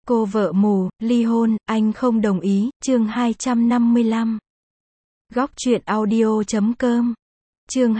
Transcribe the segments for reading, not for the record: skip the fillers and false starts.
Cô vợ mù, ly hôn, anh không đồng ý, chương 255. Góc truyện audio.com. Chương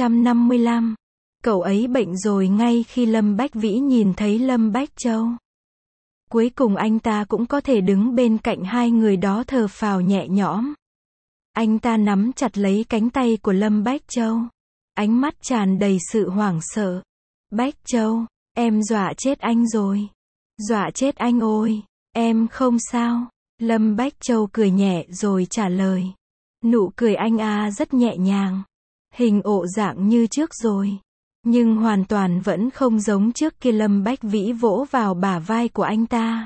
255. Cậu ấy bệnh rồi ngay khi Lâm Bách Vĩ nhìn thấy Lâm Bách Châu. Cuối cùng anh ta cũng có thể đứng bên cạnh hai người đó thở phào nhẹ nhõm. Anh ta nắm chặt lấy cánh tay của Lâm Bách Châu. Ánh mắt tràn đầy sự hoảng sợ. Bách Châu, em dọa chết anh rồi. Dọa chết anh ôi, em không sao. Lâm Bách Châu cười nhẹ rồi trả lời. Nụ cười anh rất nhẹ nhàng. Hình ộ dạng như trước rồi. Nhưng hoàn toàn vẫn không giống trước kia. Lâm Bách Vĩ vỗ vào bả vai của anh ta.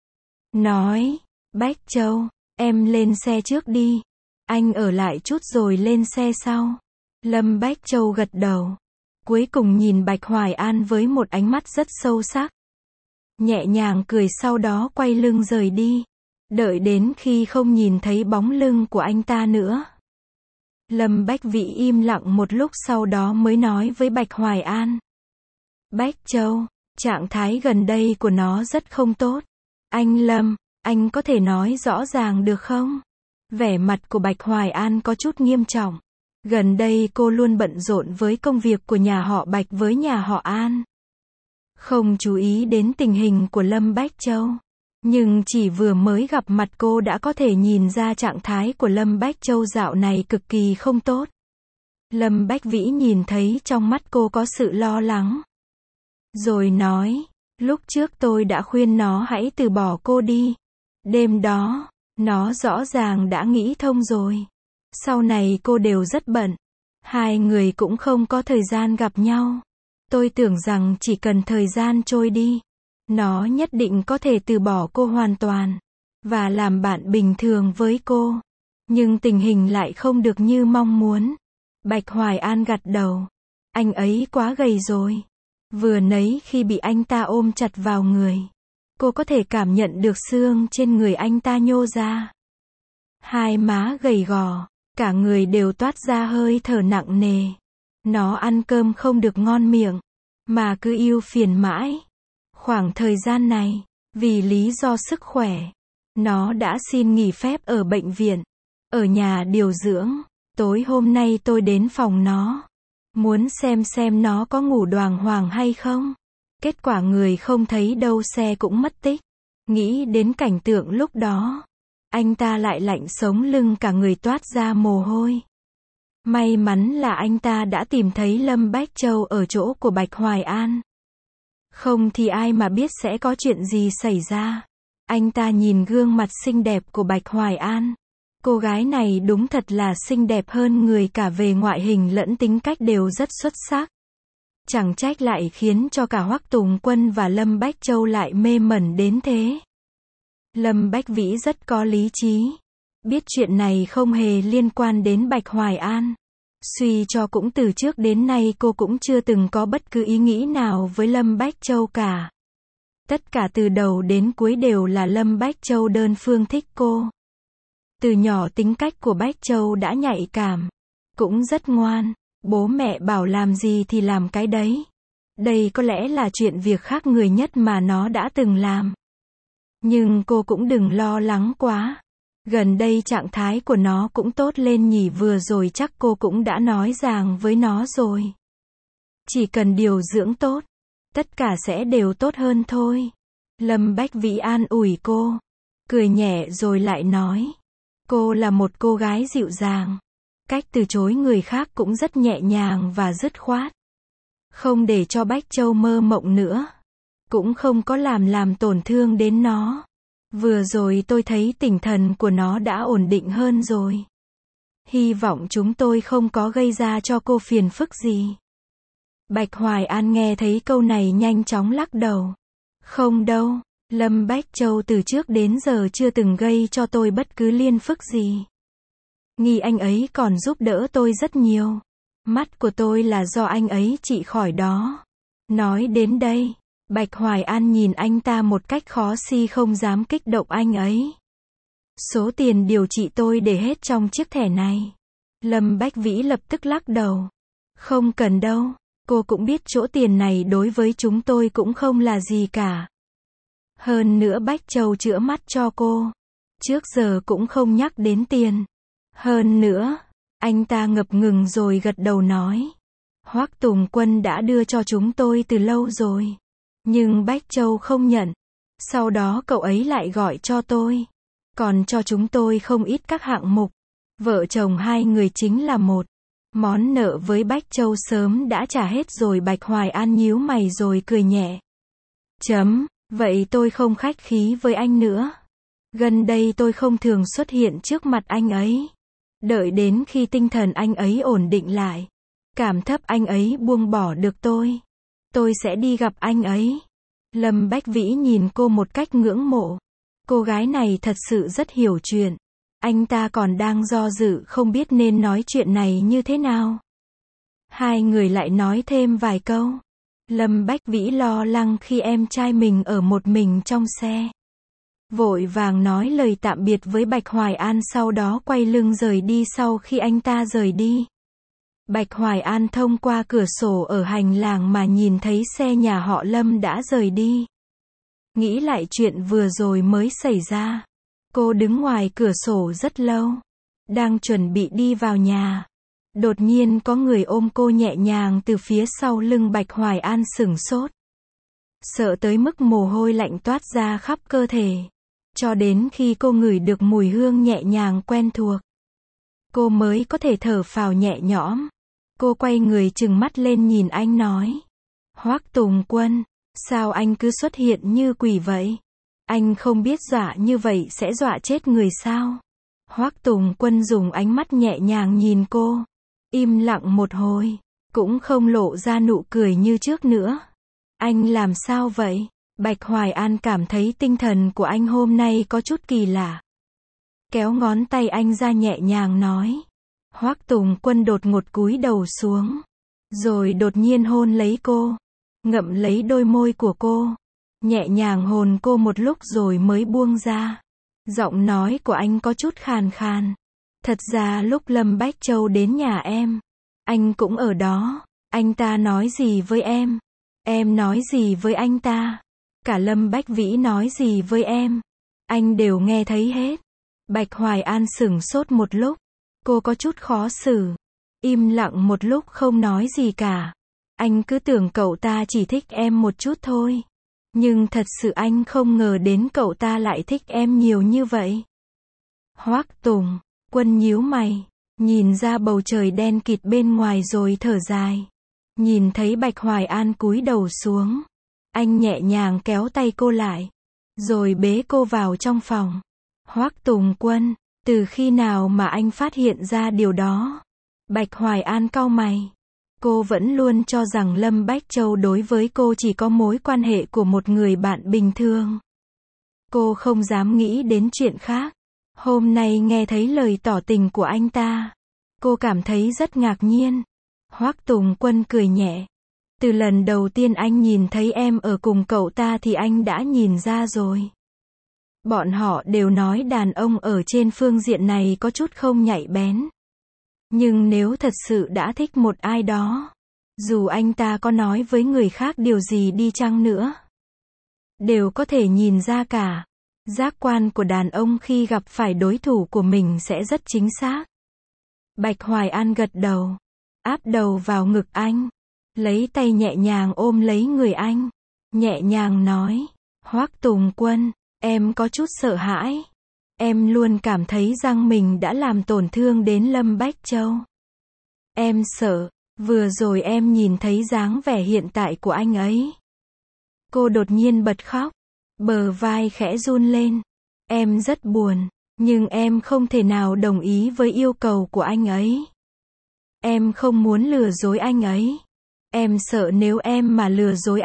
Nói, Bách Châu, em lên xe trước đi. Anh ở lại chút rồi lên xe sau. Lâm Bách Châu gật đầu. Cuối cùng nhìn Bạch Hoài An với một ánh mắt rất sâu sắc. Nhẹ nhàng cười sau đó quay lưng rời đi. Đợi đến khi không nhìn thấy bóng lưng của anh ta nữa. Lâm Bách Vĩ im lặng một lúc sau đó mới nói với Bạch Hoài An. Bách Châu, trạng thái gần đây của nó rất không tốt. Anh Lâm, anh có thể nói rõ ràng được không? Vẻ mặt của Bạch Hoài An có chút nghiêm trọng. Gần đây cô luôn bận rộn với công việc của nhà họ Bạch với nhà họ An. Không chú ý đến tình hình của Lâm Bách Châu. Nhưng chỉ vừa mới gặp mặt cô đã có thể nhìn ra trạng thái của Lâm Bách Châu dạo này cực kỳ không tốt. Lâm Bách Vĩ nhìn thấy trong mắt cô có sự lo lắng. Rồi nói, lúc trước tôi đã khuyên nó hãy từ bỏ cô đi. Đêm đó, nó rõ ràng đã nghĩ thông rồi. Sau này cô đều rất bận. Hai người cũng không có thời gian gặp nhau. Tôi tưởng rằng chỉ cần thời gian trôi đi, nó nhất định có thể từ bỏ cô hoàn toàn, và làm bạn bình thường với cô. Nhưng tình hình lại không được như mong muốn. Bạch Hoài An gật đầu. Anh ấy quá gầy rồi. Vừa nãy khi bị anh ta ôm chặt vào người, cô có thể cảm nhận được xương trên người anh ta nhô ra. Hai má gầy gò, cả người đều toát ra hơi thở nặng nề. Nó ăn cơm không được ngon miệng, mà cứ ưu phiền mãi. Khoảng thời gian này, vì lý do sức khỏe, nó đã xin nghỉ phép ở bệnh viện, ở nhà điều dưỡng. Tối hôm nay tôi đến phòng nó, muốn xem nó có ngủ đàng hoàng hay không. Kết quả người không thấy đâu, xe cũng mất tích. Nghĩ đến cảnh tượng lúc đó, anh ta lại lạnh sống lưng, cả người toát ra mồ hôi. May mắn là anh ta đã tìm thấy Lâm Bách Châu ở chỗ của Bạch Hoài An. Không thì ai mà biết sẽ có chuyện gì xảy ra. Anh ta nhìn gương mặt xinh đẹp của Bạch Hoài An. Cô gái này đúng thật là xinh đẹp hơn người, cả về ngoại hình lẫn tính cách đều rất xuất sắc. Chẳng trách lại khiến cho cả Hoắc Tùng Quân và Lâm Bách Châu lại mê mẩn đến thế. Lâm Bách Vĩ rất có lý trí. Biết chuyện này không hề liên quan đến Bạch Hoài An. Suy cho cũng từ trước đến nay cô cũng chưa từng có bất cứ ý nghĩ nào với Lâm Bách Châu cả. Tất cả từ đầu đến cuối đều là Lâm Bách Châu đơn phương thích cô. Từ nhỏ tính cách của Bách Châu đã nhạy cảm, cũng rất ngoan, bố mẹ bảo làm gì thì làm cái đấy. Đây có lẽ là chuyện việc khác người nhất mà nó đã từng làm. Nhưng cô cũng đừng lo lắng quá. Gần đây trạng thái của nó cũng tốt lên nhỉ, vừa rồi chắc cô cũng đã nói ràng với nó rồi. Chỉ cần điều dưỡng tốt, tất cả sẽ đều tốt hơn thôi. Lâm Bách Vĩ an ủi cô, cười nhẹ rồi lại nói. Cô là một cô gái dịu dàng. Cách từ chối người khác cũng rất nhẹ nhàng và dứt khoát. Không để cho Bách Châu mơ mộng nữa. Cũng không có làm tổn thương đến nó. Vừa rồi tôi thấy tinh thần của nó đã ổn định hơn rồi. Hy vọng chúng tôi không có gây ra cho cô phiền phức gì. Bạch Hoài An nghe thấy câu này nhanh chóng lắc đầu. Không đâu, Lâm Bách Châu từ trước đến giờ chưa từng gây cho tôi bất cứ liên phức gì. Nghi anh ấy còn giúp đỡ tôi rất nhiều. Mắt của tôi là do anh ấy trị khỏi đó. Nói đến đây, Bạch Hoài An nhìn anh ta một cách khó si, không dám kích động anh ấy. Số tiền điều trị tôi để hết trong chiếc thẻ này. Lâm Bách Vĩ lập tức lắc đầu. Không cần đâu, cô cũng biết chỗ tiền này đối với chúng tôi cũng không là gì cả. Hơn nữa Bách Châu chữa mắt cho cô. Trước giờ cũng không nhắc đến tiền. Hơn nữa, anh ta ngập ngừng rồi gật đầu nói. Hoắc Tùng Quân đã đưa cho chúng tôi từ lâu rồi. Nhưng Bách Châu không nhận. Sau đó cậu ấy lại gọi cho tôi. Còn cho chúng tôi không ít các hạng mục. Vợ chồng hai người chính là một. Món nợ với Bách Châu sớm đã trả hết rồi. Bạch Hoài An nhíu mày rồi cười nhẹ. Vậy tôi không khách khí với anh nữa. Gần đây tôi không thường xuất hiện trước mặt anh ấy. Đợi đến khi tinh thần anh ấy ổn định lại. Cảm thấp anh ấy buông bỏ được tôi sẽ đi gặp anh ấy. Lâm Bách Vĩ nhìn cô một cách ngưỡng mộ. Cô gái này thật sự rất hiểu chuyện. Anh ta còn đang do dự không biết nên nói chuyện này như thế nào. Hai người lại nói thêm vài câu. Lâm Bách Vĩ lo lắng khi em trai mình ở một mình trong xe. Vội vàng nói lời tạm biệt với Bạch Hoài An, sau đó quay lưng rời đi. Sau khi anh ta rời đi, Bạch Hoài An thông qua cửa sổ ở hành lang mà nhìn thấy xe nhà họ Lâm đã rời đi. Nghĩ lại chuyện vừa rồi mới xảy ra. Cô đứng ngoài cửa sổ rất lâu. Đang chuẩn bị đi vào nhà. Đột nhiên có người ôm cô nhẹ nhàng từ phía sau lưng. Bạch Hoài An sửng sốt. Sợ tới mức mồ hôi lạnh toát ra khắp cơ thể. Cho đến khi cô ngửi được mùi hương nhẹ nhàng quen thuộc, cô mới có thể thở phào nhẹ nhõm. Cô quay người trừng mắt lên nhìn anh nói. Hoắc Tùng Quân, sao anh cứ xuất hiện như quỷ vậy? Anh không biết dọa như vậy sẽ dọa chết người sao? Hoắc Tùng Quân dùng ánh mắt nhẹ nhàng nhìn cô. Im lặng một hồi, cũng không lộ ra nụ cười như trước nữa. Anh làm sao vậy? Bạch Hoài An cảm thấy tinh thần của anh hôm nay có chút kỳ lạ. Kéo ngón tay anh ra nhẹ nhàng nói. Hoắc Tùng Quân đột ngột cúi đầu xuống. Rồi đột nhiên hôn lấy cô. Ngậm lấy đôi môi của cô. Nhẹ nhàng hôn cô một lúc rồi mới buông ra. Giọng nói của anh có chút khàn khàn. Thật ra lúc Lâm Bách Châu đến nhà em, anh cũng ở đó. Anh ta nói gì với em? Em nói gì với anh ta? Cả Lâm Bách Vĩ nói gì với em? Anh đều nghe thấy hết. Bạch Hoài An sửng sốt một lúc. Cô có chút khó xử. Im lặng một lúc không nói gì cả. Anh cứ tưởng cậu ta chỉ thích em một chút thôi. Nhưng thật sự anh không ngờ đến cậu ta lại thích em nhiều như vậy. Hoắc Tùng Quân nhíu mày, nhìn ra bầu trời đen kịt bên ngoài rồi thở dài. Nhìn thấy Bạch Hoài An cúi đầu xuống, anh nhẹ nhàng kéo tay cô lại, rồi bế cô vào trong phòng. Hoắc Tùng Quân, từ khi nào mà anh phát hiện ra điều đó? Bạch Hoài An cau mày. Cô vẫn luôn cho rằng Lâm Bách Châu đối với cô chỉ có mối quan hệ của một người bạn bình thường. Cô không dám nghĩ đến chuyện khác. Hôm nay nghe thấy lời tỏ tình của anh ta, cô cảm thấy rất ngạc nhiên. Hoắc Tùng Quân cười nhẹ. Từ lần đầu tiên anh nhìn thấy em ở cùng cậu ta thì anh đã nhìn ra rồi. Bọn họ đều nói đàn ông ở trên phương diện này có chút không nhạy bén. Nhưng nếu thật sự đã thích một ai đó, dù anh ta có nói với người khác điều gì đi chăng nữa, đều có thể nhìn ra cả. Giác quan của đàn ông khi gặp phải đối thủ của mình sẽ rất chính xác. Bạch Hoài An gật đầu, áp đầu vào ngực anh, lấy tay nhẹ nhàng ôm lấy người anh, nhẹ nhàng nói, Hoắc Tùng Quân, em có chút sợ hãi. Em luôn cảm thấy rằng mình đã làm tổn thương đến Lâm Bách Châu. Em sợ, vừa rồi em nhìn thấy dáng vẻ hiện tại của anh ấy. Cô đột nhiên bật khóc, bờ vai khẽ run lên. Em rất buồn, nhưng em không thể nào đồng ý với yêu cầu của anh ấy. Em không muốn lừa dối anh ấy. Em sợ nếu em mà lừa dối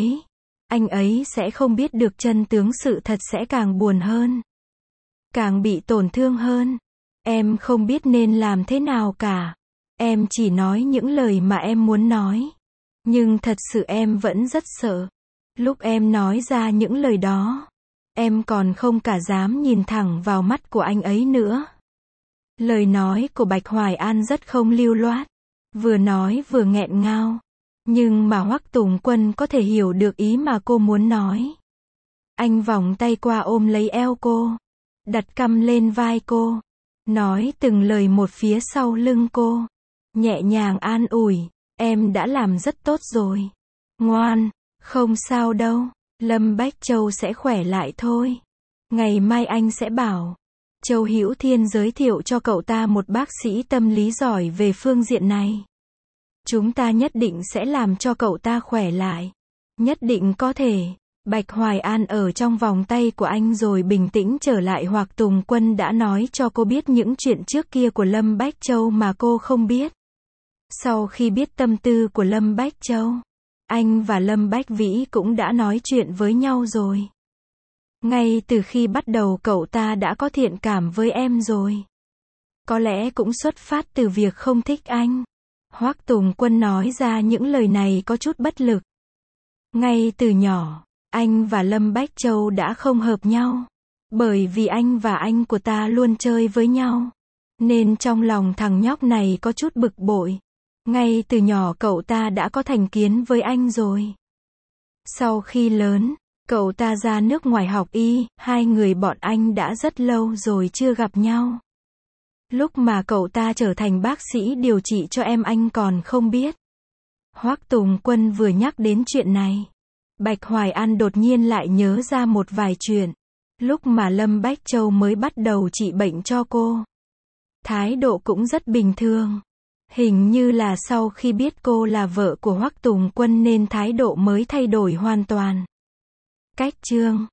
anh ấy sẽ không biết được chân tướng, sự thật sẽ càng buồn hơn, càng bị tổn thương hơn. Em không biết nên làm thế nào cả. Em chỉ nói những lời mà em muốn nói. Nhưng thật sự em vẫn rất sợ. Lúc em nói ra những lời đó, em còn không cả dám nhìn thẳng vào mắt của anh ấy nữa. Lời nói của Bạch Hoài An rất không lưu loát, vừa nói vừa nghẹn ngào. Nhưng mà Hoắc Tùng Quân có thể hiểu được ý mà cô muốn nói. Anh vòng tay qua ôm lấy eo cô, đặt cằm lên vai cô, nói từng lời một phía sau lưng cô, nhẹ nhàng an ủi, em đã làm rất tốt rồi. Ngoan, không sao đâu, Lâm Bách Châu sẽ khỏe lại thôi. Ngày mai anh sẽ bảo Châu Hữu Thiên giới thiệu cho cậu ta một bác sĩ tâm lý giỏi về phương diện này. Chúng ta nhất định sẽ làm cho cậu ta khỏe lại. Nhất định có thể. Bạch Hoài An ở trong vòng tay của anh rồi bình tĩnh trở lại. Hoặc Tùng Quân đã nói cho cô biết những chuyện trước kia của Lâm Bách Châu mà cô không biết. Sau khi biết tâm tư của Lâm Bách Châu, anh và Lâm Bách Vĩ cũng đã nói chuyện với nhau rồi. Ngay từ khi bắt đầu cậu ta đã có thiện cảm với em rồi. Có lẽ cũng xuất phát từ việc không thích anh. Hoắc Tùng Quân nói ra những lời này có chút bất lực. Ngay từ nhỏ, anh và Lâm Bách Châu đã không hợp nhau. Bởi vì anh và anh của ta luôn chơi với nhau. Nên trong lòng thằng nhóc này có chút bực bội. Ngay từ nhỏ cậu ta đã có thành kiến với anh rồi. Sau khi lớn, cậu ta ra nước ngoài học y, hai người bọn anh đã rất lâu rồi chưa gặp nhau. Lúc mà cậu ta trở thành bác sĩ điều trị cho em anh còn không biết. Hoắc Tùng Quân vừa nhắc đến chuyện này, Bạch Hoài An đột nhiên lại nhớ ra một vài chuyện. Lúc mà Lâm Bách Châu mới bắt đầu trị bệnh cho cô, thái độ cũng rất bình thường. Hình như là sau khi biết cô là vợ của Hoắc Tùng Quân nên thái độ mới thay đổi hoàn toàn. Cách chương